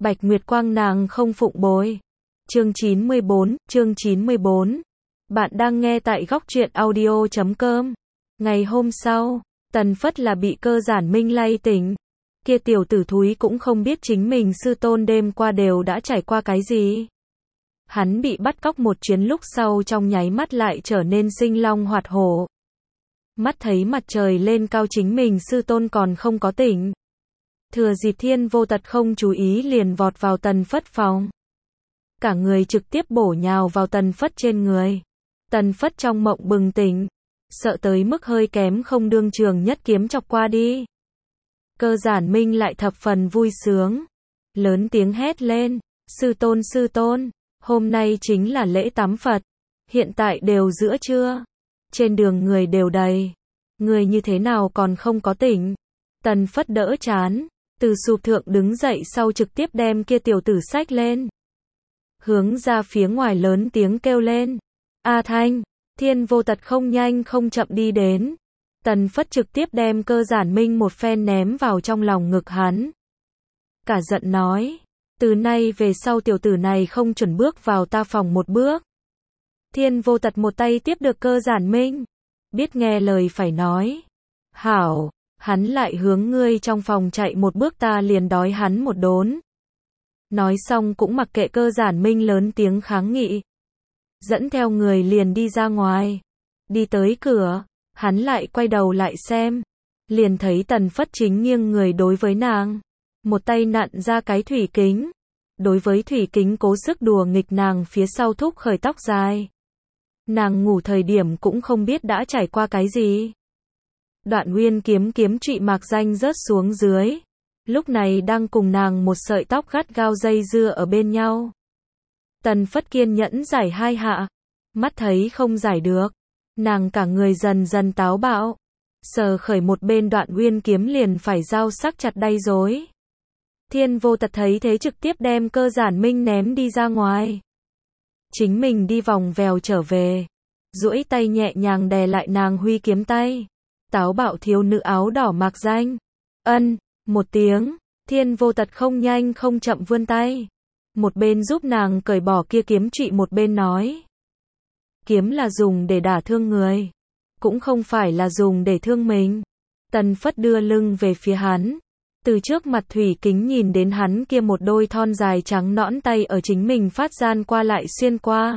Bạch Nguyệt Quang nàng không phụng bồi. Chương 94. Bạn đang nghe tại góc truyện audio.com. Ngày hôm sau, Tần Phất là bị Cơ Giản Minh lay tỉnh. Kia tiểu tử thúi cũng không biết chính mình sư tôn đêm qua đều đã trải qua cái gì. Hắn bị bắt cóc một chuyến lúc sau trong nháy mắt lại trở nên sinh long hoạt hổ. Mắt thấy mặt trời lên cao chính mình sư tôn còn không có tỉnh. Thừa dịp Thiên Vô Tật không chú ý liền vọt vào Tần Phất phòng. Cả người trực tiếp bổ nhào vào Tần Phất trên người. Tần Phất trong mộng bừng tỉnh, sợ tới mức hơi kém không đương trường nhất kiếm chọc qua đi. Cơ Giản Minh lại thập phần vui sướng, lớn tiếng hét lên, sư tôn, hôm nay chính là lễ tắm Phật, hiện tại đều giữa trưa, trên đường người đều đầy, người như thế nào còn không có tỉnh. Tần Phất đỡ chán, từ sụp thượng đứng dậy sau trực tiếp đem kia tiểu tử xách lên. Hướng ra phía ngoài lớn tiếng kêu lên, A Thanh. Thiên Vô Tật không nhanh không chậm đi đến. Tần Phất trực tiếp đem Cơ Giản Minh một phen ném vào trong lòng ngực hắn. Cả giận nói, từ nay về sau tiểu tử này không chuẩn bước vào ta phòng một bước. Thiên Vô Tật một tay tiếp được Cơ Giản Minh, biết nghe lời phải nói. Hảo, hắn lại hướng ngươi trong phòng chạy một bước ta liền đói hắn một đốn. Nói xong cũng mặc kệ Cơ Giản Minh lớn tiếng kháng nghị. Dẫn theo người liền đi ra ngoài. Đi tới cửa, hắn lại quay đầu lại xem. Liền thấy Tần Phất chính nghiêng người đối với nàng. Một tay nặn ra cái thủy kính. Đối với thủy kính cố sức đùa nghịch nàng phía sau thúc khởi tóc dài. Nàng ngủ thời điểm cũng không biết đã trải qua cái gì. Đoạn Nguyên kiếm trụy mạc danh rớt xuống dưới. Lúc này đang cùng nàng một sợi tóc gắt gao dây dưa ở bên nhau. Tần Phất kiên nhẫn giải hai hạ, mắt thấy không giải được, nàng cả người dần dần táo bạo, sờ khởi một bên Đoạn Nguyên kiếm liền phải dao sắc chặt đay rối. Thiên Vô Tật thấy thế trực tiếp đem Cơ Giản Minh ném đi ra ngoài. Chính mình đi vòng vèo trở về, duỗi tay nhẹ nhàng đè lại nàng huy kiếm tay. Táo bạo thiếu nữ áo đỏ mạc danh. Ân, một tiếng, Thiên Vô Tật không nhanh không chậm vươn tay. Một bên giúp nàng cởi bỏ kia kiếm trụy một bên nói. Kiếm là dùng để đả thương người, cũng không phải là dùng để thương mình. Tần Phất đưa lưng về phía hắn. Từ trước mặt thủy kính nhìn đến hắn kia một đôi thon dài trắng nõn tay ở chính mình phát gian qua lại xuyên qua.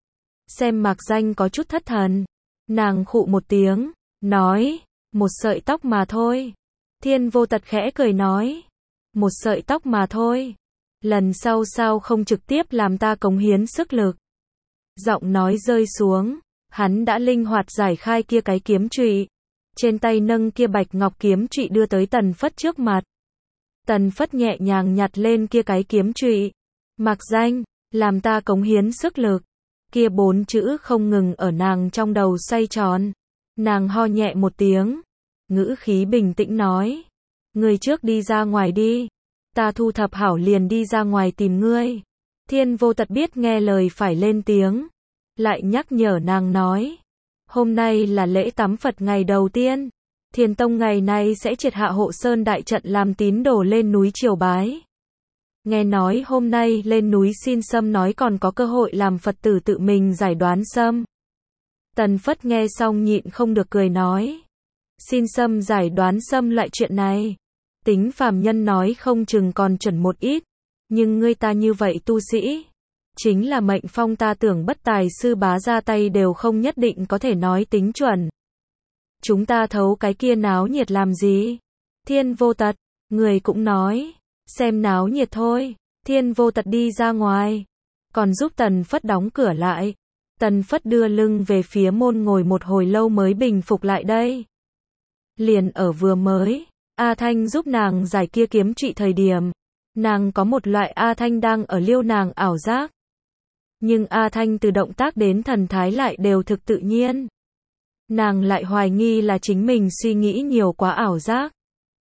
Xem mạc danh có chút thất thần. Nàng khụ một tiếng, nói, một sợi tóc mà thôi. Thiên Vô Tật khẽ cười nói, một sợi tóc mà thôi. Lần sau sao không trực tiếp làm ta cống hiến sức lực. Giọng nói rơi xuống, hắn đã linh hoạt giải khai kia cái kiếm trụy. Trên tay nâng kia bạch ngọc kiếm trụy đưa tới Tần Phất trước mặt. Tần Phất nhẹ nhàng nhặt lên kia cái kiếm trụy. Mặc danh, làm ta cống hiến sức lực. Kia 4 chữ không ngừng ở nàng trong đầu xoay tròn. Nàng ho nhẹ một tiếng. Ngữ khí bình tĩnh nói. Ngươi trước đi ra ngoài đi. Ta thu thập hảo liền đi ra ngoài tìm ngươi. Thiên Vô Tật biết nghe lời phải lên tiếng. Lại nhắc nhở nàng nói. Hôm nay là lễ tắm Phật ngày đầu tiên. Thiền Tông ngày nay sẽ triệt hạ Hộ Sơn đại trận làm tín đồ lên núi triều bái. Nghe nói hôm nay lên núi xin sâm nói còn có cơ hội làm Phật tử tự mình giải đoán sâm. Tần Phất nghe xong nhịn không được cười nói. Xin sâm giải đoán sâm loại chuyện này. Tính phàm nhân nói không chừng còn chuẩn một ít, nhưng ngươi ta như vậy tu sĩ, chính là mệnh phong ta tưởng bất tài sư bá ra tay đều không nhất định có thể nói tính chuẩn. Chúng ta thấu cái kia náo nhiệt làm gì? Thiên Vô Tật, người cũng nói, xem náo nhiệt thôi. Thiên Vô Tật đi ra ngoài, còn giúp Tần Phất đóng cửa lại. Tần Phất đưa lưng về phía môn ngồi một hồi lâu mới bình phục lại đây. Liền ở vừa mới. A Thanh giúp nàng giải kia kiếm trụy thời điểm, nàng có một loại A Thanh đang ở liêu nàng ảo giác. Nhưng A Thanh từ động tác đến thần thái lại đều thực tự nhiên. Nàng lại hoài nghi là chính mình suy nghĩ nhiều quá ảo giác.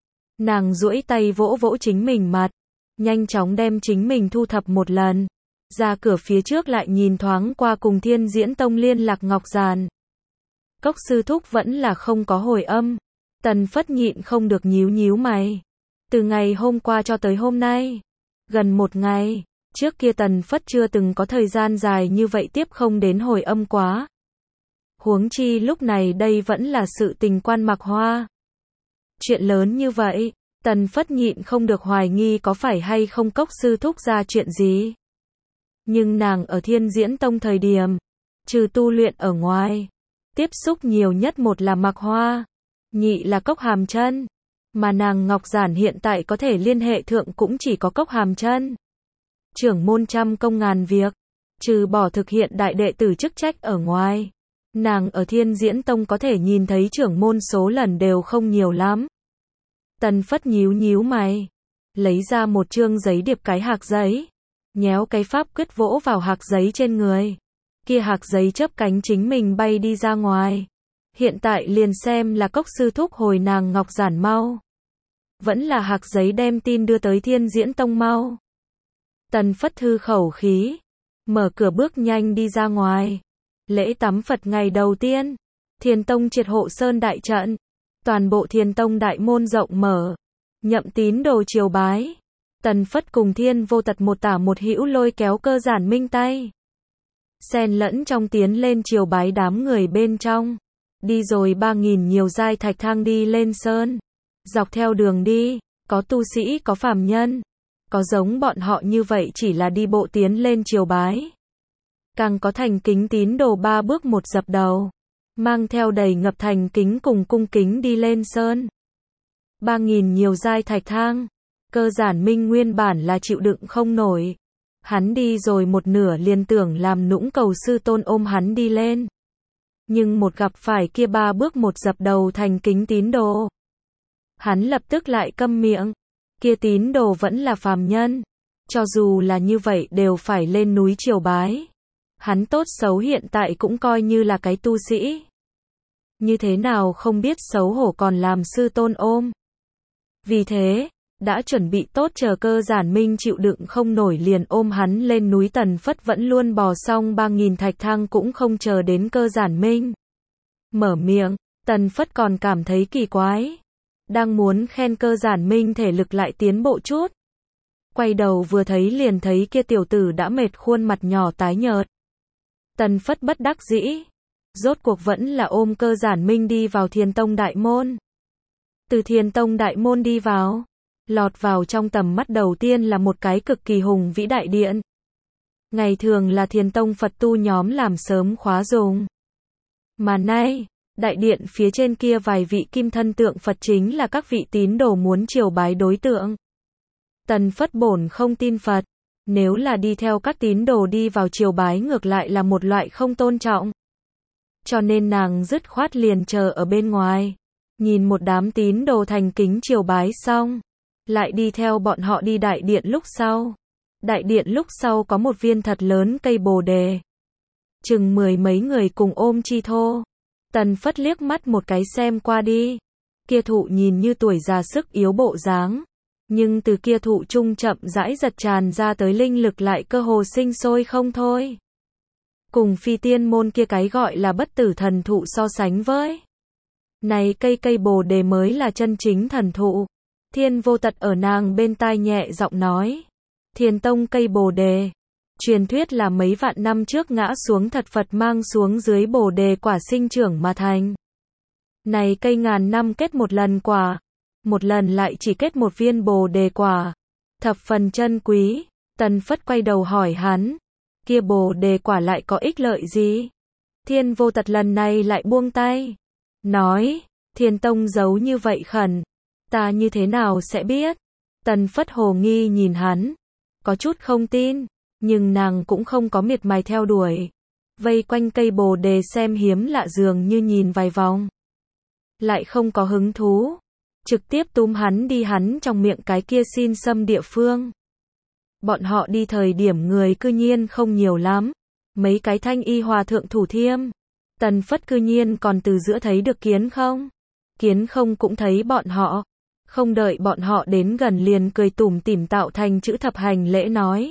Nàng duỗi tay vỗ vỗ chính mình mặt, nhanh chóng đem chính mình thu thập một lần. Ra cửa phía trước lại nhìn thoáng qua cùng Thiên Diễn Tông liên lạc ngọc giàn. Cốc sư thúc vẫn là không có hồi âm. Tần Phất nhịn không được nhíu nhíu mày. Từ ngày hôm qua cho tới hôm nay, Gần một ngày, trước kia Tần Phất chưa từng có thời gian dài như vậy tiếp không đến hồi âm quá. Huống chi lúc này đây vẫn là sự tình Quan Mặc Hoa. Chuyện lớn như vậy, Tần Phất nhịn không được hoài nghi có phải hay không Cốc sư thúc ra chuyện gì. Nhưng nàng ở Thiên Diễn Tông thời điểm, trừ tu luyện ở ngoài, tiếp xúc nhiều nhất một là Mặc Hoa, nhị là Cốc Hàm Chân, mà nàng Ngọc Giản hiện tại có thể liên hệ thượng cũng chỉ có Cốc Hàm Chân. Trưởng môn trăm công ngàn việc, trừ bỏ thực hiện đại đệ tử chức trách ở ngoài, nàng ở Thiên Diễn Tông có thể nhìn thấy trưởng môn số lần đều không nhiều lắm. Tần Phất nhíu nhíu mày, lấy ra một chương giấy điệp cái hạc giấy, nhéo cái pháp quyết vỗ vào hạc giấy trên người. Kia hạc giấy chớp cánh chính mình bay đi ra ngoài. Hiện tại liền xem là Cốc sư thúc hồi nàng Ngọc Giản mau, vẫn là hạc giấy đem tin đưa tới Thiên Diễn Tông mau. Tần Phất thư khẩu khí, mở cửa bước nhanh đi ra ngoài. Lễ tắm Phật ngày đầu tiên, Thiền Tông triệt hộ sơn đại trận, toàn bộ Thiền Tông đại môn rộng mở, nhậm tín đồ triều bái. Tần Phất cùng Thiên Vô Tật một tả một hữu lôi kéo Cơ Giản Minh tay, xen lẫn trong tiến lên triều bái đám người bên trong. Đi rồi 3.000 nhiều giai thạch thang đi lên sơn. Dọc theo đường đi, có tu sĩ có phàm nhân, có giống bọn họ như vậy chỉ là đi bộ tiến lên triều bái. Càng có thành kính tín đồ 3 bước một dập đầu, mang theo đầy ngập thành kính cùng cung kính đi lên sơn. 3.000 nhiều giai thạch thang, Cơ Giản Minh nguyên bản là chịu đựng không nổi. Hắn đi rồi một nửa liền tưởng làm nũng cầu sư tôn ôm hắn đi lên. Nhưng một gặp phải kia 3 bước một dập đầu thành kính tín đồ, hắn lập tức lại câm miệng. Kia tín đồ vẫn là phàm nhân, cho dù là như vậy đều phải lên núi triều bái. Hắn tốt xấu hiện tại cũng coi như là cái tu sĩ, như thế nào không biết xấu hổ còn làm sư tôn ôm. Vì thế, đã chuẩn bị tốt chờ Cơ Giản Minh chịu đựng không nổi liền ôm hắn lên núi. Tần Phất vẫn luôn bò xong 3.000 thạch thang cũng không chờ đến Cơ Giản Minh mở miệng. Tần Phất còn cảm thấy kỳ quái, đang muốn khen Cơ Giản Minh thể lực lại tiến bộ chút, quay đầu vừa thấy liền thấy kia tiểu tử đã mệt khuôn mặt nhỏ tái nhợt. Tần Phất bất đắc dĩ, rốt cuộc vẫn là ôm Cơ Giản Minh đi vào Thiền Tông đại môn. Từ Thiền Tông đại môn đi vào, lọt vào trong tầm mắt đầu tiên là một cái cực kỳ hùng vĩ đại điện. Ngày thường là Thiền Tông Phật tu nhóm làm sớm khóa dùng, mà nay, đại điện phía trên kia vài vị kim thân tượng Phật chính là các vị tín đồ muốn triều bái đối tượng. Tần Phất bổn không tin Phật, nếu là đi theo các tín đồ đi vào triều bái ngược lại là một loại không tôn trọng. Cho nên nàng dứt khoát liền chờ ở bên ngoài, nhìn một đám tín đồ thành kính triều bái xong, lại đi theo bọn họ đi đại điện lúc sau. Đại điện lúc sau có một viên thật lớn cây bồ đề, chừng 10 mấy người cùng ôm chi thô. Tần Phất liếc mắt một cái xem qua đi, kia thụ nhìn như tuổi già sức yếu bộ dáng, nhưng từ kia thụ trung chậm rãi giật tràn ra tới linh lực lại cơ hồ sinh sôi không thôi. Cùng Phi Tiên môn kia cái gọi là bất tử thần thụ so sánh với, này cây bồ đề mới là chân chính thần thụ. Thiên Vô Tật ở nàng bên tai nhẹ giọng nói, Thiền Tông cây bồ đề, truyền thuyết là mấy vạn năm trước ngã xuống thật Phật mang xuống dưới bồ đề quả sinh trưởng mà thành. Này cây ngàn năm kết một lần quả, một lần lại chỉ kết một viên bồ đề quả, thập phần chân quý. Tần Phất quay đầu hỏi hắn, kia bồ đề quả lại có ích lợi gì? Thiên Vô Tật lần này lại buông tay, nói, Thiền Tông giấu như vậy khẩn, ta như thế nào sẽ biết? Tần Phất hồ nghi nhìn hắn, có chút không tin, nhưng nàng cũng không có miệt mài theo đuổi, vây quanh cây bồ đề xem hiếm lạ dường như nhìn vài vòng, lại không có hứng thú, trực tiếp túm hắn đi hắn trong miệng cái kia xin xâm địa phương. Bọn họ đi thời điểm người cư nhiên không nhiều lắm, mấy cái thanh y hòa thượng thủ thiêm. Tần Phất cư nhiên còn từ giữa thấy được Kiến Không. Kiến Không cũng thấy bọn họ, không đợi bọn họ đến gần liền cười tủm tỉm tạo thành chữ thập hành lễ nói,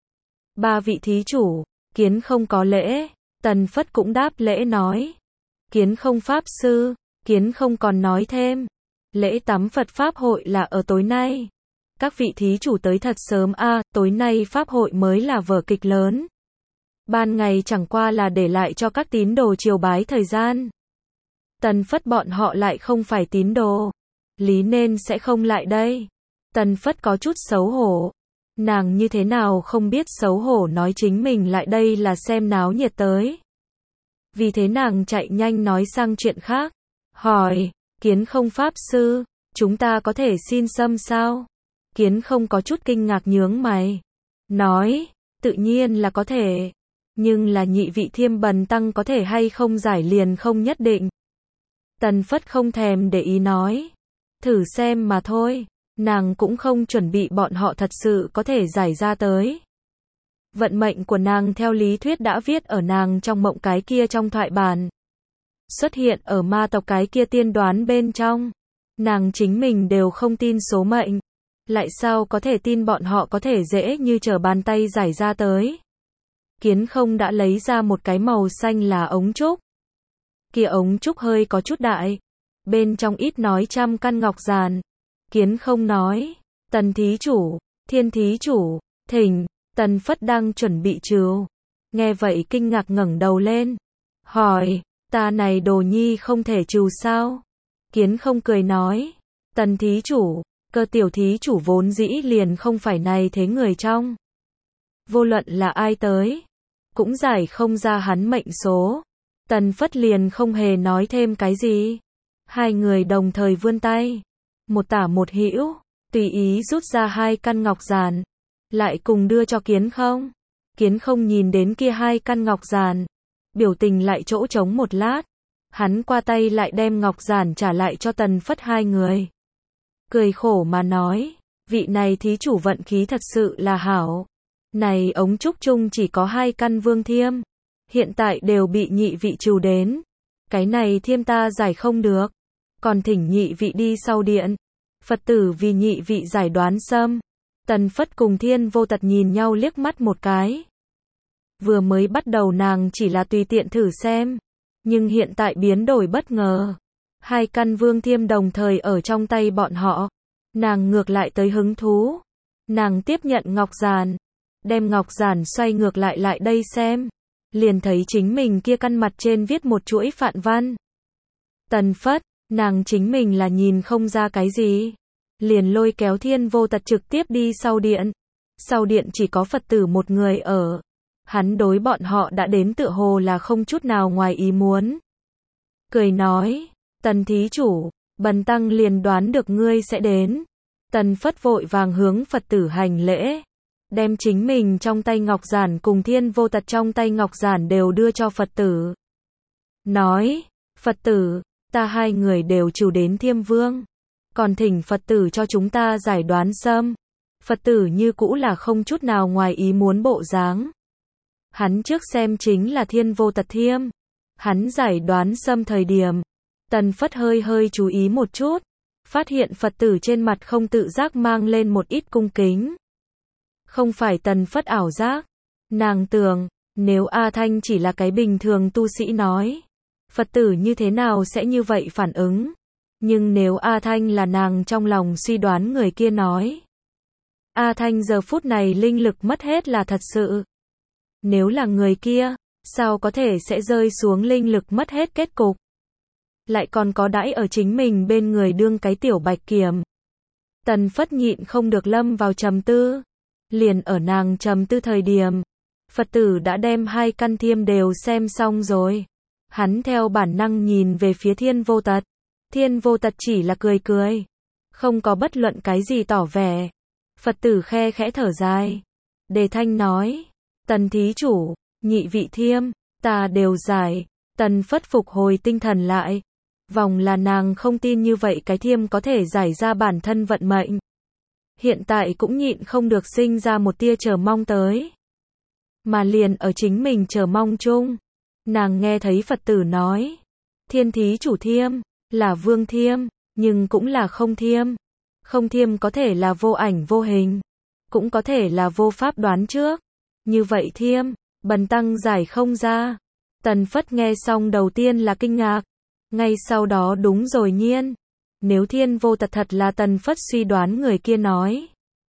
3 vị thí chủ. Kiến Không có lễ. Tần Phất cũng đáp lễ nói, Kiến Không pháp sư. Kiến Không còn nói thêm, lễ tắm Phật pháp hội là ở tối nay, Các vị thí chủ tới thật sớm a, tối nay pháp hội mới là vở kịch lớn. Ban ngày chẳng qua là để lại cho các tín đồ triều bái thời gian. Tần Phất bọn họ lại không phải tín đồ, lý nên sẽ không lại đây. Tần Phất có chút xấu hổ. Nàng như thế nào không biết xấu hổ nói chính mình lại đây là xem náo nhiệt tới. Vì thế nàng chạy nhanh nói sang chuyện khác. Hỏi, Kiến Không Pháp Sư, chúng ta có thể xin xâm sao? Kiến Không có chút kinh ngạc nhướng mày. Nói, tự nhiên là có thể. Nhưng là nhị vị Thiêm Bần Tăng có thể hay không giải liền không nhất định. Tần Phất không thèm để ý nói. Thử xem mà thôi. Nàng cũng không chuẩn bị bọn họ thật sự có thể giải ra tới. Vận mệnh của nàng theo lý thuyết đã viết ở nàng trong mộng cái kia trong thoại bản. Xuất hiện ở ma tộc cái kia tiên đoán bên trong. Nàng chính mình đều không tin số mệnh. Lại sao có thể tin bọn họ có thể dễ như trở bàn tay giải ra tới. Kiến Không đã lấy ra một cái màu xanh là ống trúc. Kia ống trúc hơi có chút đại. Bên trong ít nói 100 căn ngọc giàn. Kiến Không nói, Tần thí chủ, Thiên thí chủ, thỉnh. Tần Phất đang chuẩn bị trừ. Nghe vậy kinh ngạc ngẩng đầu lên. Hỏi, ta này đồ nhi không thể trừ sao? Kiến Không cười nói, Tần thí chủ, Cơ tiểu thí chủ vốn dĩ liền không phải này thế người trong. Vô luận là ai tới, cũng giải không ra hắn mệnh số. Tần Phất liền không hề nói thêm cái gì. Hai người đồng thời vươn tay. Một tả một hữu, tùy ý rút ra 2 căn ngọc giàn. Lại cùng đưa cho Kiến Không. Kiến Không nhìn đến kia 2 căn ngọc giàn. Biểu tình lại chỗ trống một lát. Hắn qua tay lại đem ngọc giản trả lại cho Tần Phất hai người. Cười khổ mà nói, vị này thí chủ vận khí thật sự là hảo. Này ống trúc chung chỉ có 2 căn vương thiêm. Hiện tại đều bị nhị vị trừ đến. Cái này thiêm ta giải không được. Còn thỉnh nhị vị đi sau điện. Phật tử vì nhị vị giải đoán xâm. Tần Phất cùng Thiên Vô Tật nhìn nhau liếc mắt một cái. Vừa mới bắt đầu nàng chỉ là tùy tiện thử xem. Nhưng hiện tại biến đổi bất ngờ. 2 căn vương thiêm đồng thời ở trong tay bọn họ. Nàng ngược lại tới hứng thú. Nàng tiếp nhận ngọc giản. Đem ngọc giản xoay ngược lại đây xem. Liền thấy chính mình kia căn mặt trên viết một chuỗi phạn văn. Tần Phất, nàng chính mình là nhìn không ra cái gì. Liền lôi kéo Thiên Vô Tật trực tiếp đi sau điện. Sau điện chỉ có Phật tử một người ở. Hắn đối bọn họ đã đến tựa hồ là không chút nào ngoài ý muốn. Cười nói, Tần thí chủ, bần tăng liền đoán được ngươi sẽ đến. Tần Phất vội vàng hướng Phật tử hành lễ. Đem chính mình trong tay ngọc giản cùng Thiên Vô Tật trong tay ngọc giản đều đưa cho Phật tử. Nói, Phật tử, ta hai người đều trừ đến Thiêm Vương. Còn thỉnh Phật tử cho chúng ta giải đoán xâm. Phật tử như cũ là không chút nào ngoài ý muốn bộ dáng. Hắn trước xem chính là Thiên Vô Tật thiêm. Hắn giải đoán xâm thời điểm. Tần Phất hơi chú ý một chút. Phát hiện Phật tử trên mặt không tự giác mang lên một ít cung kính. Không phải Tần Phất ảo giác. Nàng tưởng, nếu A Thanh chỉ là cái bình thường tu sĩ nói. Phật tử như thế nào sẽ như vậy phản ứng. Nhưng nếu A Thanh là nàng trong lòng suy đoán người kia nói. A Thanh giờ phút này linh lực mất hết là thật sự. Nếu là người kia, sao có thể sẽ rơi xuống linh lực mất hết kết cục. Lại còn có đãi ở chính mình bên người đương cái tiểu bạch kiểm. Tần Phất nhịn không được lâm vào trầm tư. Liền ở nàng trầm tư thời điểm. Phật tử đã đem 2 căn thiêm đều xem xong rồi. Hắn theo bản năng nhìn về phía Thiên Vô Tật. Thiên Vô Tật chỉ là cười. Không có bất luận cái gì tỏ vẻ. Phật tử khe khẽ thở dài. Đề thanh nói. Tần thí chủ, nhị vị thiêm, ta đều giải. Tần Phất phục hồi tinh thần lại. Vòng là nàng không tin như vậy cái thiêm có thể giải ra bản thân vận mệnh. Hiện tại cũng nhịn không được sinh ra một tia chờ mong tới. Mà liền ở chính mình chờ mong chung. Nàng nghe thấy Phật tử nói. Thiên thí chủ thiêm, là vương thiêm, nhưng cũng là không thiêm. Không thiêm có thể là vô ảnh vô hình. Cũng có thể là vô pháp đoán trước. Như vậy thiêm, bần tăng giải không ra. Tần Phất nghe xong đầu tiên là kinh ngạc. Ngay sau đó đúng rồi nhiên. Nếu Thiên Vô Tật thật là Tần Phất suy đoán người kia nói.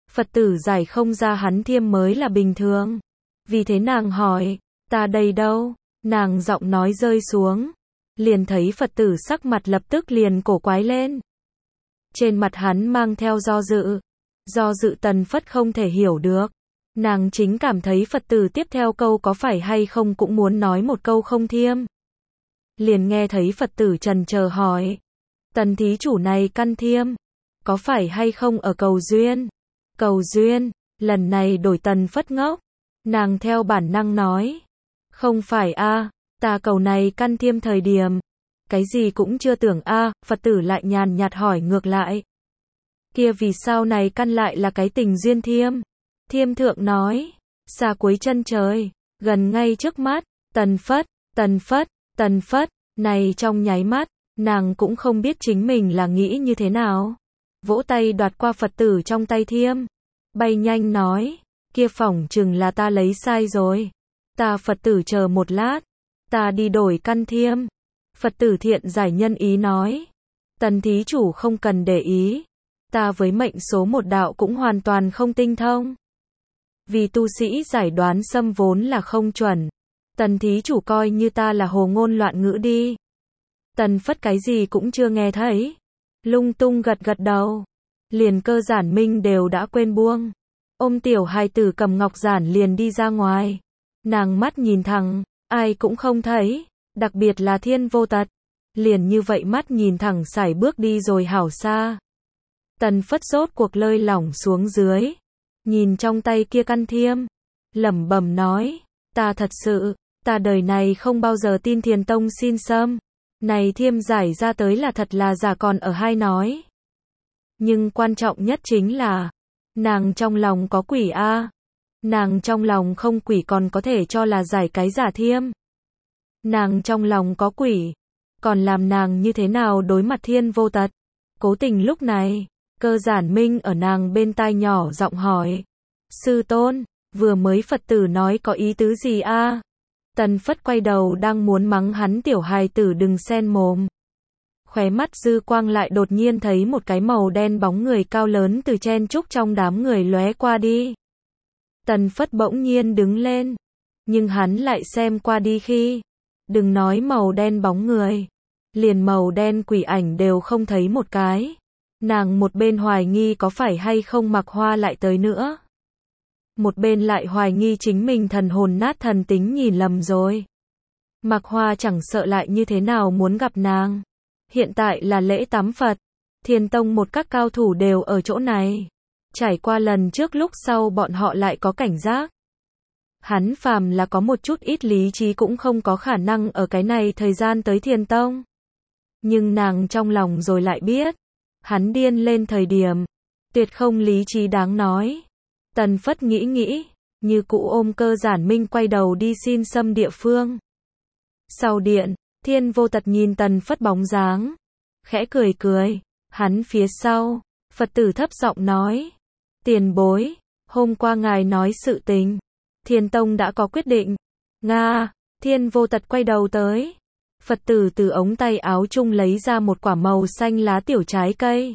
Phật tử giải không ra hắn thiêm mới là bình thường. Vì thế nàng hỏi, ta đây đâu? Nàng giọng nói rơi xuống. Liền thấy Phật tử sắc mặt lập tức liền cổ quái lên. Trên mặt hắn mang theo do dự. Do dự Tần Phất không thể hiểu được. Nàng chính cảm thấy Phật tử tiếp theo câu có phải hay không cũng muốn nói một câu không thiêm. Liền nghe thấy Phật tử trần chờ hỏi. Tần thí chủ này căn thiêm. Có phải hay không ở cầu duyên? Cầu duyên, lần này đổi Tần Phất ngốc. Nàng theo bản năng nói. Không phải a, ta cầu này căn thiêm thời điểm. Cái gì cũng chưa tưởng a, Phật tử lại nhàn nhạt hỏi ngược lại. Kia vì sao này căn lại là cái tình duyên thiêm? Thiêm thượng nói. Xa cuối chân trời, gần ngay trước mắt, Tần Phất, Tần Phất, Tần Phất, này trong nháy mắt, nàng cũng không biết chính mình là nghĩ như thế nào. Vỗ tay đoạt qua Phật tử trong tay thiêm. Bay nhanh nói, kia phỏng chừng là ta lấy sai rồi. Ta Phật tử chờ một lát, ta đi đổi căn thiêm. Phật tử thiện giải nhân ý nói, Tần thí chủ không cần để ý. Ta với mệnh số một đạo cũng hoàn toàn không tinh thông. Vì tu sĩ giải đoán xâm vốn là không chuẩn. Tần thí chủ coi như ta là hồ ngôn loạn ngữ đi. Tần Phất cái gì cũng chưa nghe thấy. Lung tung gật gật đầu. Liền Cơ Giản Minh đều đã quên buông. Ôm tiểu hài tử cầm ngọc giản liền đi ra ngoài. Nàng mắt nhìn thẳng, ai cũng không thấy. Đặc biệt là Thiên Vô Tật. Liền như vậy mắt nhìn thẳng sải bước đi rồi hảo xa. Tần Phất rốt cuộc lơi lỏng xuống dưới. Nhìn trong tay kia căn thiêm. Lẩm bẩm nói. Ta thật sự, ta đời này không bao giờ tin Thiền Tông xin sâm. Này thiêm giải ra tới là thật là giả còn ở hai nói. Nhưng quan trọng nhất chính là, nàng trong lòng có quỷ a. Nàng trong lòng không quỷ còn có thể cho là giải cái giả thiêm. Nàng trong lòng có quỷ, còn làm nàng như thế nào đối mặt Thiên Vô Tật. Cố tình lúc này, Cơ Giản Minh ở nàng bên tai nhỏ giọng hỏi. Sư tôn, vừa mới Phật tử nói có ý tứ gì a? Tần Phất quay đầu đang muốn mắng hắn tiểu hài tử đừng xen mồm. Khóe mắt dư quang lại đột nhiên thấy một cái màu đen bóng người cao lớn từ chen chúc trong đám người lóe qua đi. Tần Phất bỗng nhiên đứng lên. Nhưng hắn lại xem qua đi khi. Đừng nói màu đen bóng người. Liền màu đen quỷ ảnh đều không thấy một cái. Nàng một bên hoài nghi có phải hay không Mặc Hoa lại tới nữa. Một bên lại hoài nghi chính mình thần hồn nát thần tính nhìn lầm rồi. Mặc Hoa chẳng sợ lại như thế nào muốn gặp nàng. Hiện tại là lễ tắm Phật. Thiền Tông một các cao thủ đều ở chỗ này. Trải qua lần trước lúc sau bọn họ lại có cảnh giác. Hắn phàm là có một chút ít lý trí cũng không có khả năng ở cái này thời gian tới Thiền Tông. Nhưng nàng trong lòng rồi lại biết. Hắn điên lên thời điểm. Tuyệt không lý trí đáng nói. Tần Phất nghĩ, như cụ ôm Cơ Giản Minh quay đầu đi xin sâm địa phương. Sau điện, Thiên Vô Tật nhìn Tần Phất bóng dáng. Khẽ cười. Hắn phía sau, Phật tử thấp giọng nói. Tiền bối, hôm qua ngài nói sự tình. Thiền Tông đã có quyết định. Nga, Thiên Vô Tật quay đầu tới. Phật tử từ ống tay áo chung lấy ra một quả màu xanh lá tiểu trái cây.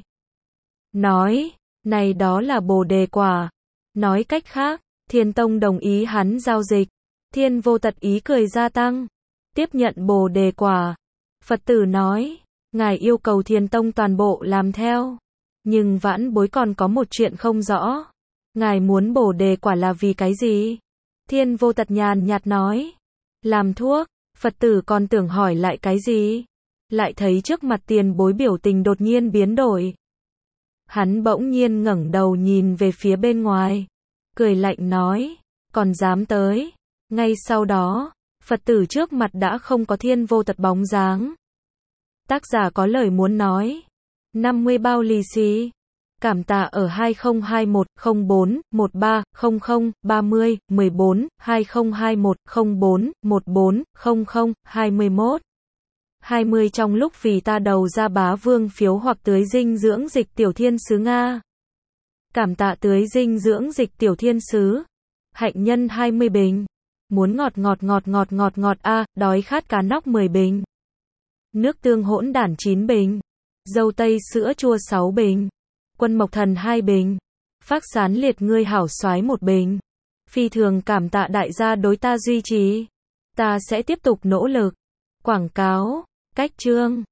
Nói, này đó là Bồ Đề quả. Nói cách khác, Thiền Tông đồng ý hắn giao dịch. Thiên Vô Tật ý cười gia tăng. Tiếp nhận Bồ Đề quả. Phật tử nói, ngài yêu cầu Thiền Tông toàn bộ làm theo. Nhưng vãn bối còn có một chuyện không rõ. Ngài muốn Bồ Đề quả là vì cái gì? Thiên Vô Tật nhàn nhạt nói. Làm thuốc. Phật tử còn tưởng hỏi lại cái gì? Lại thấy trước mặt tiền bối biểu tình đột nhiên biến đổi. Hắn bỗng nhiên ngẩng đầu nhìn về phía bên ngoài. Cười lạnh nói. Còn dám tới. Ngay sau đó, Phật tử trước mặt đã không có Thiên Vô Tật bóng dáng. Tác giả có lời muốn nói. 50 bao lì xì. Cảm tạ ở 2021 04 13 00 30 14 2021 04 14 00 21 20 trong lúc vì ta đầu ra bá vương phiếu hoặc tưới dinh dưỡng dịch tiểu thiên sứ Nga. Cảm tạ tưới dinh dưỡng dịch tiểu thiên sứ. Hạnh nhân 20 bình. Muốn ngọt a, đói khát cá nóc 10 bình. Nước tương hỗn đản 9 bình. Dâu tây sữa chua 6 bình. Quân Mộc Thần 2 bình. Phác Sán Liệt ngươi hảo soái một bình. Phi thường cảm tạ đại gia đối ta duy trì. Ta sẽ tiếp tục nỗ lực. Quảng cáo, cách chương.